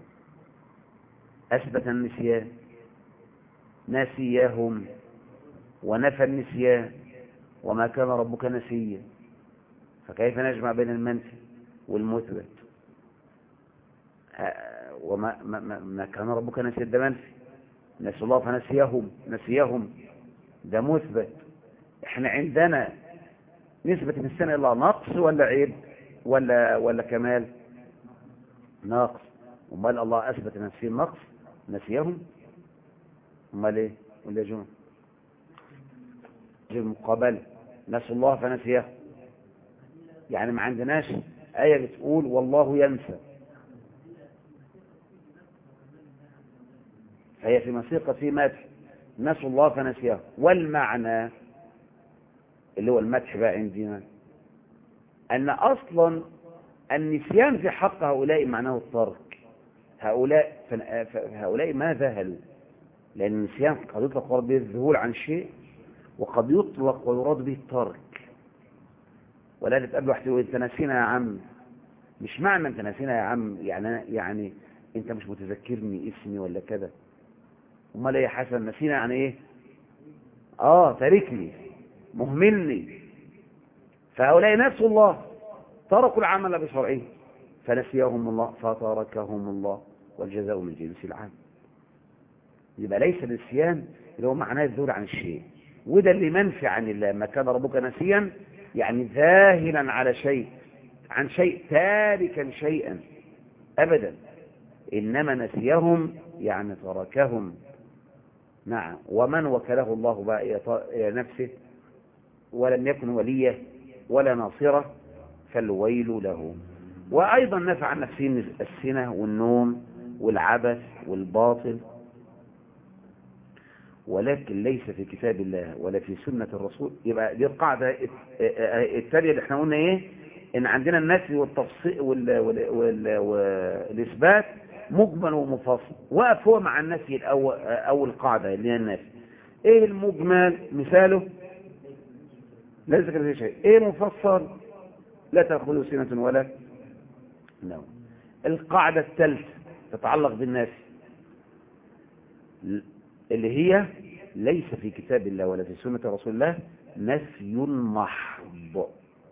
S1: أثبت النسيان، نسيهم ونفى النسيان، وما كان ربك نسيا. فكيف نجمع بين المنفي والمثبت؟ وما ما, ما, ما كان ربك نسيا ده منفي، نسوا الله فنسيهم، نسيهم ده مثبت. احنا عندنا نسبة النسيان إلى نقص ولا عيب ولا ولا كمال؟ ناقص. امال الله اثبت نفسه النقص نسيهم؟ امال ايه؟ ولا جمع المقابله، نسوا الله فنسيهم. يعني ما عندناش آية بتقول والله ينسى، فهي في مسيقة في مدح، نسوا الله فنسيهم. والمعنى اللي هو المدح بقى عندنا أن أصلا النسيان في حق هؤلاء معناه الترك. هؤلاء هؤلاء ما ذهلوا، لأن النسيان قد يطلق به الذهول عن شيء، وقد يطلق ويراد به الترك. ولا تتقابل واحد يقول انت نسينا يا عم، مش معنى انت نسينا يا عم يعني يعني انت مش متذكرني اسمي ولا كده. امال ايه يا حسن؟ نسينا يعني ايه؟ اه تاركني، مهملني. فهؤلاء نسوا الله، تركوا العمل بشرعه فنسيهم الله فتركهم الله، والجزاء من جنس العمل. يبقى ليس النسيان اللي هو معناه الذهول عن الشيء، وده اللي منفي عن الله. ما كان ربك نسيا يعني ذاهلا على شيء، عن شيء، تاركا شيئا ابدا. انما نسيهم يعني تركهم. نعم. ومن وكله الله بقى الى نفسه ولم يكن وليه ولا ناصره فالويل له. وايضا نفى عن نفسه السنه والنوم والعبث والباطل، ولكن ليس في كتاب الله ولا في سنة الرسول. يبقى دي القاعدة التالية اللي احنا قلنا ايه؟ ان عندنا النفي والتفصيل وال... وال... وال... والإثبات مجمل ومفصل. وقف هو مع النفي الأول، أول قاعدة اللي هي النفي. ايه المجمل؟ مثاله لا ذكر فيه شيء. ايه المفصل؟ لا تأخذه سنة ولا نوم. القاعدة الثالثة تتعلق بالنفي اللي هي ليس في كتاب الله ولا في سنة رسول الله، نفي محض.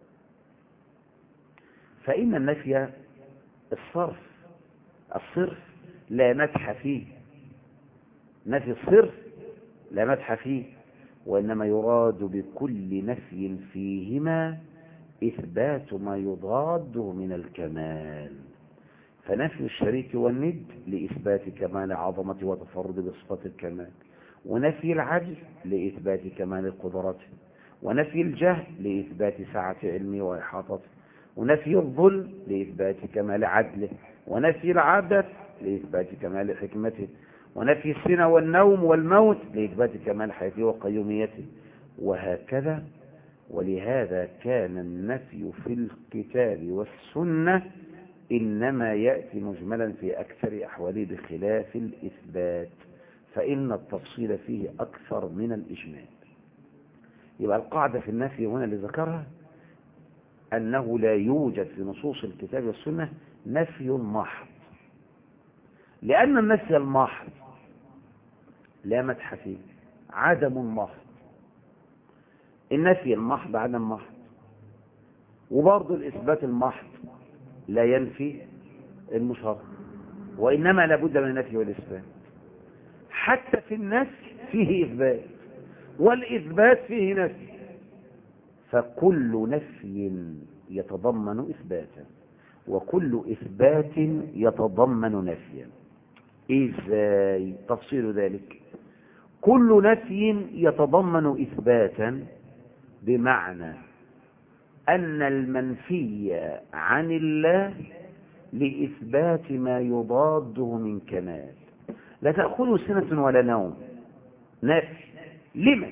S1: فإن النفي الصرف، الصرف لا مدح فيه، نفي الصرف لا مدح فيه، وإنما يراد بكل نفي فيهما إثبات ما يضاده من الكمال. فنفي الشريك والند لإثبات كمال عظمة وتفرد بصفات الكمال، ونفي العجز لإثبات كمال قدرته، ونفي الجهل لإثبات سعة علمه وإحاطته، ونفي الظلم لإثبات كمال عدله، ونفي العبث لإثبات كمال حكمته، ونفي السنة والنوم والموت لإثبات كمال حياته وقيوميته، وهكذا. ولهذا كان النفي في الكتاب والسنة إنما يأتي مجملا في أكثر أحواله بخلاف الإثبات، فإن التفصيل فيه أكثر من الإجمال. يبقى القاعدة في النفي هنا اللي ذكرها أنه لا يوجد في نصوص الكتاب والسنة نفي محض، لأن النفي المحض لا مدح فيه، عدم محض. النفي المحض عدم محض، وبرضه الإثبات المحض لا ينفي المشرع، وإنما لابد من النفي والإثبات. حتى في النفي فيه إثبات، والإثبات فيه نفي، فكل نفي يتضمن إثباتا، وكل إثبات يتضمن نفيا. إزاي تفصيل ذلك؟ كل نفي يتضمن إثباتا بمعنى أن المنفي عن الله لإثبات ما يضاده من كمال. لا تأخذه سنة ولا نوم، نفي لما؟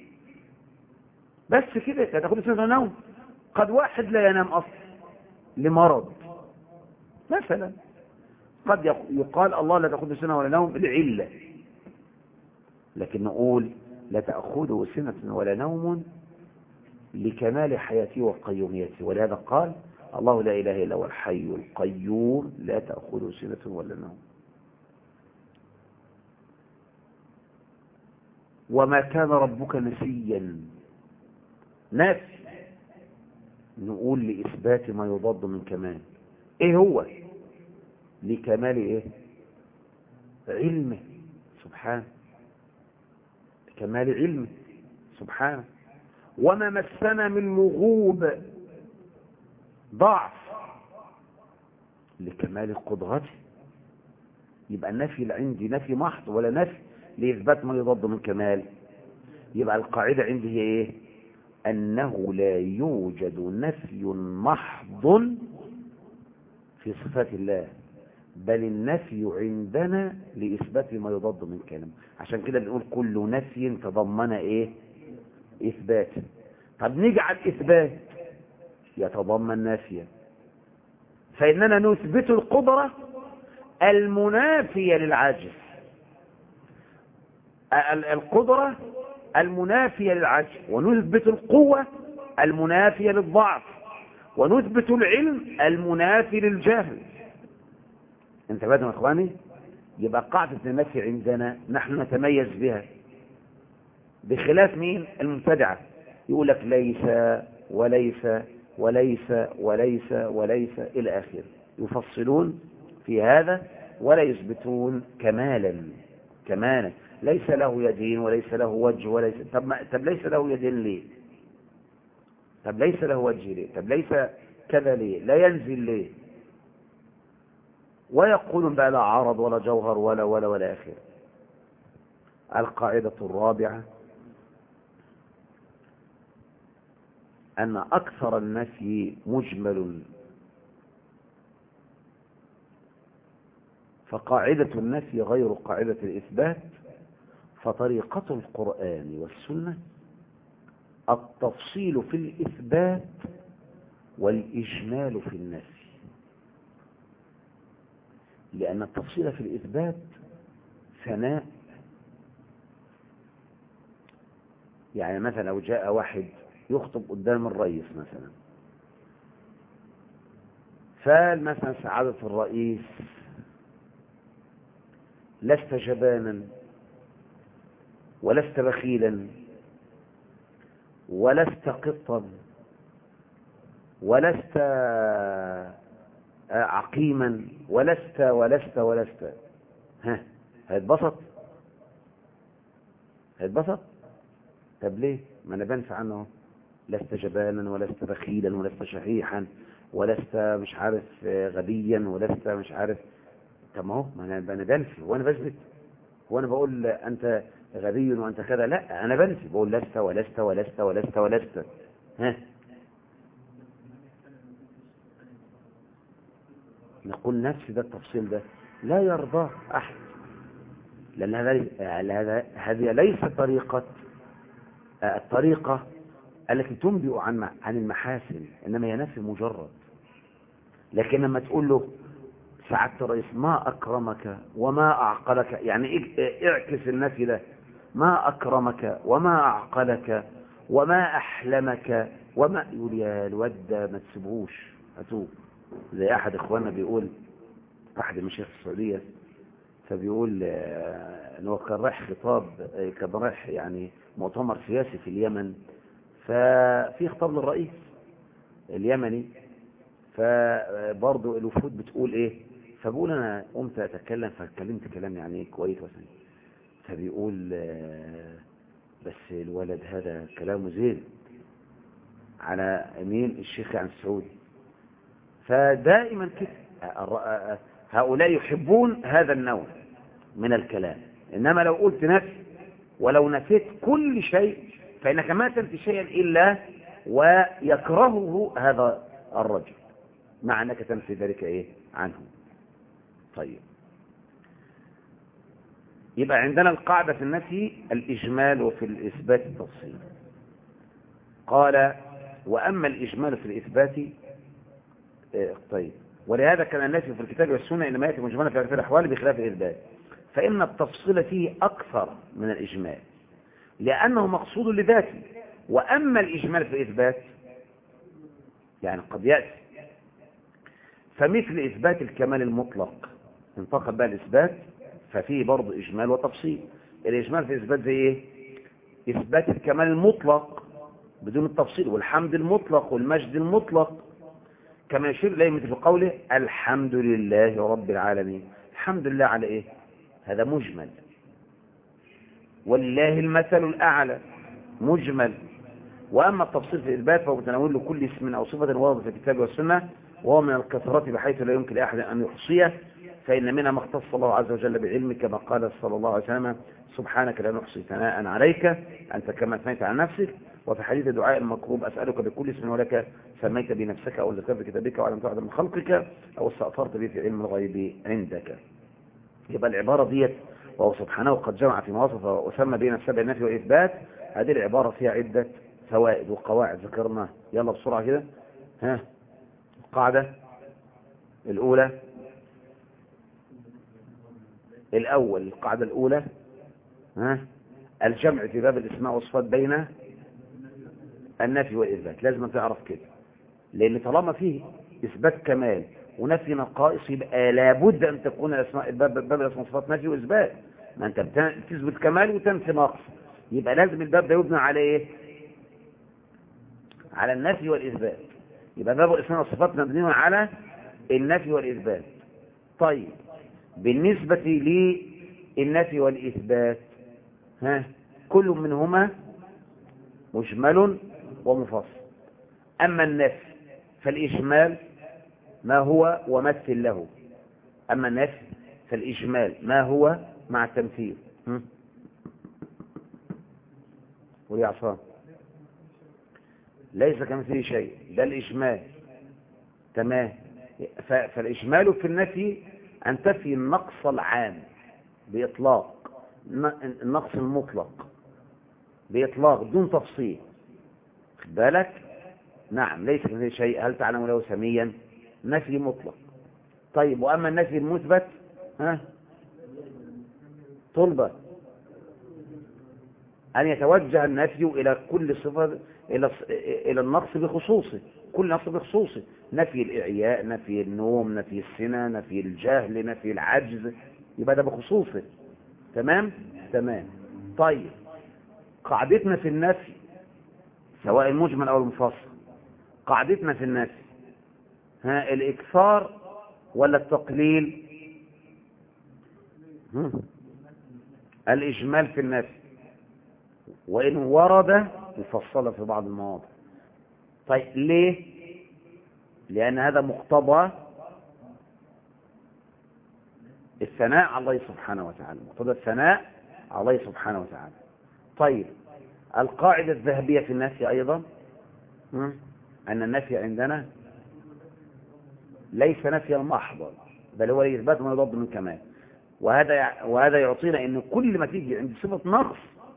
S1: بس كده لا تأخذ سنة ولا نوم. قد واحد لا ينام أصلا لمرض مثلا، قد يقال الله لا تأخذ سنة ولا نوم لعلة، لكن نقول لا تأخذه سنة ولا نوم لكمال حياته وقيوميته. ولهذا قال الله لا إله إلا هو الحي القيوم لا تأخذه سنة ولا نوم. وما كان ربك نسيا، نفي، نقول لإثبات ما يضاد من كمال. إيه هو؟ لكمال إيه؟ علمه سبحانه، لكمال علمه سبحانه. وما مسنا من لغوب، ضعف، لكمال قدرته. يبقى النفي عندي نفي محض ولا نفي لإثبات ما يضاد من كمال؟ يبقى القاعدة عندي هي إيه؟ أنه لا يوجد نفي محض في صفات الله، بل النفي عندنا لإثبات ما يضاد من كلام. عشان كده بنقول كل نفي تضمن إيه؟ إثبات. طب نجعل إثبات يتضمن نفيا، فإننا نثبت القدرة المنافية للعجز، القدرة المنافية للعجز، ونثبت القوة المنافية للضعف، ونثبت العلم المنافي للجهل. انتبهتم يا اخواني؟ يبقى قاعدة النفي عندنا نحن نتميز بها، بخلاف مين؟ المبتدعة. يقول لك ليس وليس وليس وليس وليس إلى آخره، يفصلون في هذا ولا يثبتون كمالا كمالا. ليس له يدين وليس له وجه وليس. طب, ما... طب ليس له يدين ليه؟ طب ليس له وجه ليه؟ طب ليس كذا ليه؟ لا ينزل ليه؟ ويقولون بقى لا عرض ولا جوهر ولا ولا ولا آخر. القاعدة الرابعة أن أكثر النفي مجمل، فقاعدة النفي غير قاعدة الإثبات. فطريقة القرآن والسنة التفصيل في الإثبات والإجمال في النفي، لأن التفصيل في الإثبات ثناء. يعني مثلا لو جاء واحد يخطب قدام الرئيس مثلا، فقال مثلا سعادة الرئيس لست جبانا ولست بخيلا ولست قطا ولست عقيما ولست ولست ولست ها، هيتبسط؟ هيتبسط؟ طب ليه؟ ما انا بنفع عنه، لست جبانا ولست بخيلا ولست شحيحا ولست مش عارف غبيا ولست مش عارف. طب ما هو ما انا بنفي وانا بثبت، وانا بقول انت غبي وانت كذا، لا انا بنفي بقول لست ولست ولست ولست ولست. ها، نقول نفس ده التفصيل ده لا يرضاه احد، لان هذا هذه ليس طريقه الطريقه التي تنبئ عن عن المحاسن، انما هي نفي مجرد. لكن لما تقول له سعادة الرئيس ما أكرمك وما أعقلك، يعني اعكس النفي ده، ما أكرمك وما أعقلك وما أحلمك وما، يقول يا الواد ده ما تسيبهوش هاتوه. زي أحد إخواننا بيقول، أحد المشايخ السعودية، فبيقول أنه كان رايح خطاب، كان رايح يعني مؤتمر سياسي في اليمن، ففي خطاب للرئيس اليمني، فبرضه الوفود بتقول ايه، فبقول انا قمت اتكلم فاتكلمت كلام يعني كويس وسني، فبيقول بس الولد هذا كلامه زين على مين؟ الشيخ عن السعودي. فدائما كده هؤلاء يحبون هذا النوع من الكلام. انما لو قلت نفي ولو نفيت كل شيء فانك ما تنفي شيئا الا ويكرهه هذا الرجل، مع أنك تنفي ذلك إيه عنه. طيب، يبقى عندنا القاعدة في النفي الإجمال وفي الإثبات التفصيل. قال وأما الإجمال في الإثبات اه طيب ولهذا كان النفي في الكتاب والسنة إنما يأتي مجملا في أكثر الأحوال بخلاف الإثبات، فإن التفصيل فيه أكثر من الإجمال لأنه مقصود لذاته. وأما الإجمال في الإثبات يعني قد يأتي فمثل إثبات الكمال المطلق انتقل بقى الإثبات ففيه برضه إجمال وتفصيل. الإجمال في الإثبات زي إيه؟ إثبات الكمال المطلق بدون التفصيل، والحمد المطلق والمجد المطلق، كما يشير إليه مثل قوله الحمد لله رب العالمين. الحمد لله على إيه؟ هذا مجمل. ولله المثل الأعلى مجمل. وأما التفصيل في الإثبات فهو متناول لكل اسم أو صفة ورد في الكتاب والسنة، وهو من الكثرات بحيث لا يمكن لأحد أن يحصيه، فإن منها ما اختص الله عز وجل بعلمه كما قال صلى الله عليه وسلم سبحانك لا نحصي ثناء عليك أنت كما أثنيت عن نفسك. وفي حديث دعاء المكروب أسألك بكل اسم ولك سميت بنفسك أو ذكرت في كتابك أو علمت أحد من خلقك أو استأثرت به في علم الغيب عندك. يبقى العبارة ديت وهو سبحانه قد جمع في مواصف وسمى بين السبع النفي والإثبات، هذه العبارة فيها عدة فوائد وقواعد ذكرناها. يلا بسرعة كده. ها القاعدة الأولى الأول القاعدة الأولى ها الجمع في باب الاسماء والصفات بين النفي والإثبات. لازم تعرف كده، لأن طالما فيه إثبات كمال ونفي نقائص يبقى لابد أن تكون الأسماء باب باب الاسماء والصفات نفي وإثبات. ما أنت بتثبت كمال وتنفي نقص، يبقى لازم الباب ده يبنى على إيه؟ على النفي والإثبات. يبقى باب الاسماء والصفات مبني على النفي والإثبات. طيب بالنسبة للنفي والإثبات ها كل منهما مجمل ومفصل. أما النفي فالإجمال ما هو ومثل له. أما النفي فالإجمال ما هو مع التمثيل. ولي عصام ليس كمثله شيء، ده الإجمال. تمام. فالإجمال في النفي أن تفي النقص العام بإطلاق، النقص المطلق بإطلاق دون تفصيل. خد بالك؟ نعم ليس كمثله شيء هل تعلم له سميا، نفي مطلق. طيب وأما النفي المثبت ها طلبة أن يتوجه النفي إلى كل صفة إلى إلى النقص بخصوصه، كل نقص بخصوصه، نفي الإعياء، نفي النوم، نفي السنة، نفي الجهل، نفي العجز، يبقى ده بخصوصه. تمام تمام. طيب قاعدتنا في النفي سواء المجمل أو المفصل، قاعدتنا في النفي ها الإكثار ولا التقليل؟ الإجمال في النفي وإن ورد مفصلة في بعض المواضع. طيب ليه؟ لأن هذا مقتضى الثناء على الله سبحانه وتعالى، مقتضى الثناء على الله سبحانه وتعالى. طيب القاعدة الذهبية في النفي أيضا أن النفي عندنا ليس نفيا محضا، بل هو إثبات ما يضاد من كمال. وهذا وهذا يعطينا أن كل ما تيجي عند صفة نقص،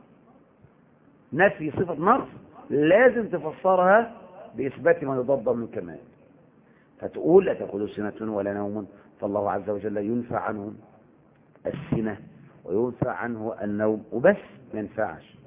S1: نفي صفة نقص، لازم تفسرها بإثبات ما يضاد من كمال. فتقول لا تأخذ سنة ولا نوم، فالله عز وجل ينفع عنه السنة وينفع عنه النوم وبس، ما ينفعش.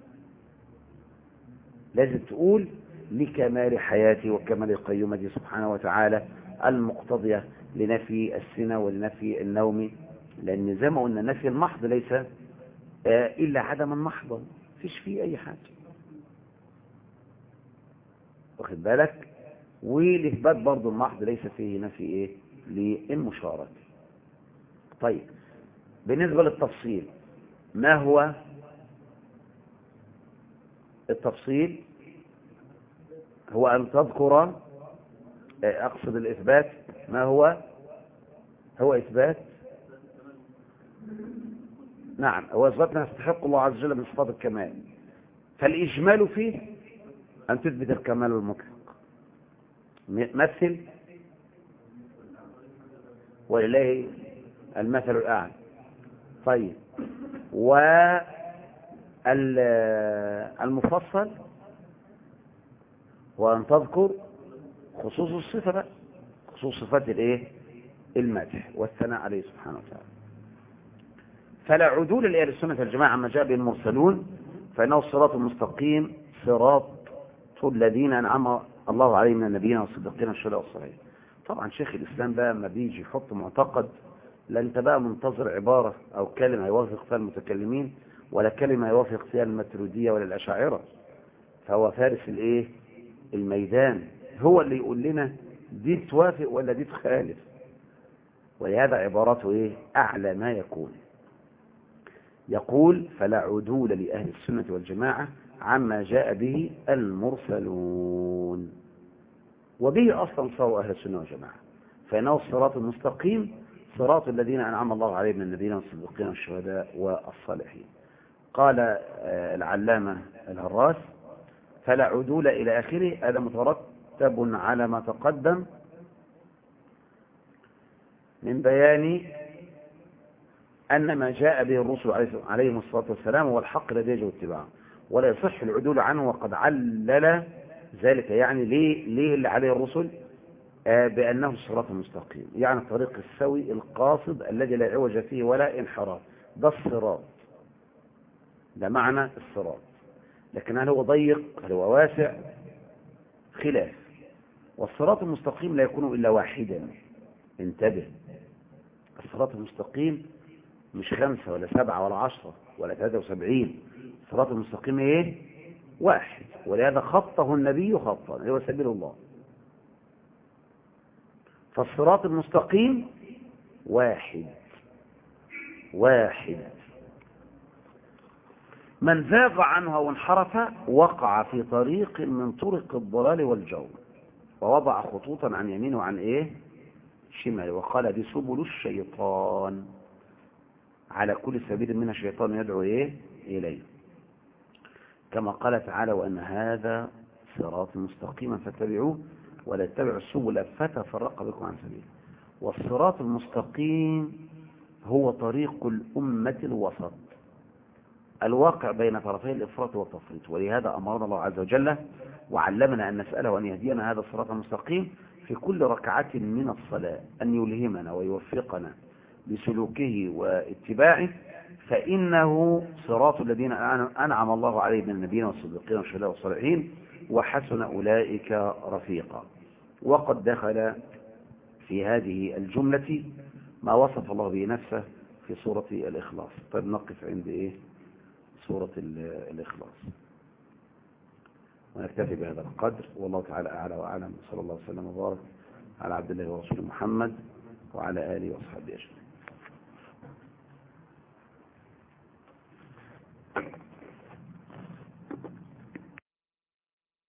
S1: لازم تقول لكمال حياتي وكمال قيومتي سبحانه وتعالى المقتضية لنفي السنة ولنفي النوم، لأن زي ما قلنا النفي المحض ليس إلا عدما محضا، فيش فيه أي حاجة. واخد بالك؟ والإثبات برضو المحض ليس فيه نفي إيه للمشاركة. طيب بالنسبة للتفصيل، ما هو التفصيل؟ هو أن تذكر، أقصد الإثبات، ما هو هو إثبات نعم هو إثبات ما يستحق الله عز وجل من صفات الكمال. فالإجمال فيه أن تثبت الكمال المطلق، مثل ولله المثل الأعلى. طيب والمفصل هو أن تذكر خصوص الصفة بقى، خصوص صفات الايه المدح والثناء عليه سبحانه وتعالى. فلا عدول لأهل السنة والجماعة عما جاء به المرسلون، فإنه الصراط المستقيم صراط الذين أنعم الله عليهم من النبيين والصديقين والشهداء والصالحين. طبعا شيخ الإسلام بقى ما بيجي يحط معتقد، لا انت بقى منتظر عبارة أو كلمة يوافق فيها المتكلمين، ولا كلمة يوافق فيها الماتريدية ولا الأشاعرة. فهو فارس الايه الميدان، هو اللي يقول لنا دي توافق ولا دي تخالف، ولهذا عبارته ايه أعلى ما يكون. يقول فلا عدول لأهل السنة والجماعة عما جاء به المرسلون، وبه أصلا صاروا أهل السنة والجماعة، فإنه الصراط المستقيم صراط الذين أنعم الله عليهم من النبيين والصديقين والشهداء والصالحين. قال العلامة الهراس فلا عدول إلى آخره، هذا مترتب على ما تقدم من بيان أن ما جاء به الرسل عليهم الصلاة والسلام هو الحق الذي يجب اتباعه، ولا يصح العدول عنه، وقد علل ذلك. يعني ليه ليه اللي عليه الرسل آه بأنه الصراط المستقيم، يعني الطريق السوي القاصد الذي لا عوج فيه ولا انحراف، ده الصراط، ده معنى الصراط. لكن هل هو ضيق هل هو واسع خلاف. والصراط المستقيم لا يكون إلا واحدا، انتبه، الصراط المستقيم مش خمسة ولا سبعة ولا عشرة ولا ثلاثة وسبعين، الصراط المستقيم ايه واحد، ولهذا خطه النبي خطا هو سبيل الله. فالصراط المستقيم واحد واحد، من زاغ عنه وانحرف وقع في طريق من طرق الضلال والجور، ووضع خطوطا عن يمينه وعن ايه شمال، وقال دي سبل الشيطان، على كل سبيل من الشيطان يدعو ايه اليه، كما قال تعالى وان هذا صراط مستقيما فاتبعوه ولا تتبعوا السبل فتفرق بكم عن سبيله. والصراط المستقيم هو طريق الأمة الوسط الواقع بين طرفي الإفراط والتفريط، ولهذا أمرنا الله عز وجل وعلمنا أن نسأله أن يهدينا هذا الصراط المستقيم في كل ركعة من الصلاة، أن يلهمنا ويوفقنا بسلوكه واتباعه، فإنه صراط الذين أنعم الله عليهم من النبيين والصديقين والشهداء والصالحين وحسن أولئك رفيقا. وقد دخل في هذه الجملة ما وصف الله به نفسه في سورة الإخلاص. طيب نقف عند إيه سورة الإخلاص ونكتفي بهذا القدر، والله تعالى أعلى وأعلم. صلى الله وسلم وبارك على عبد الله ورسوله محمد وعلى آله وصحبه أجمعين.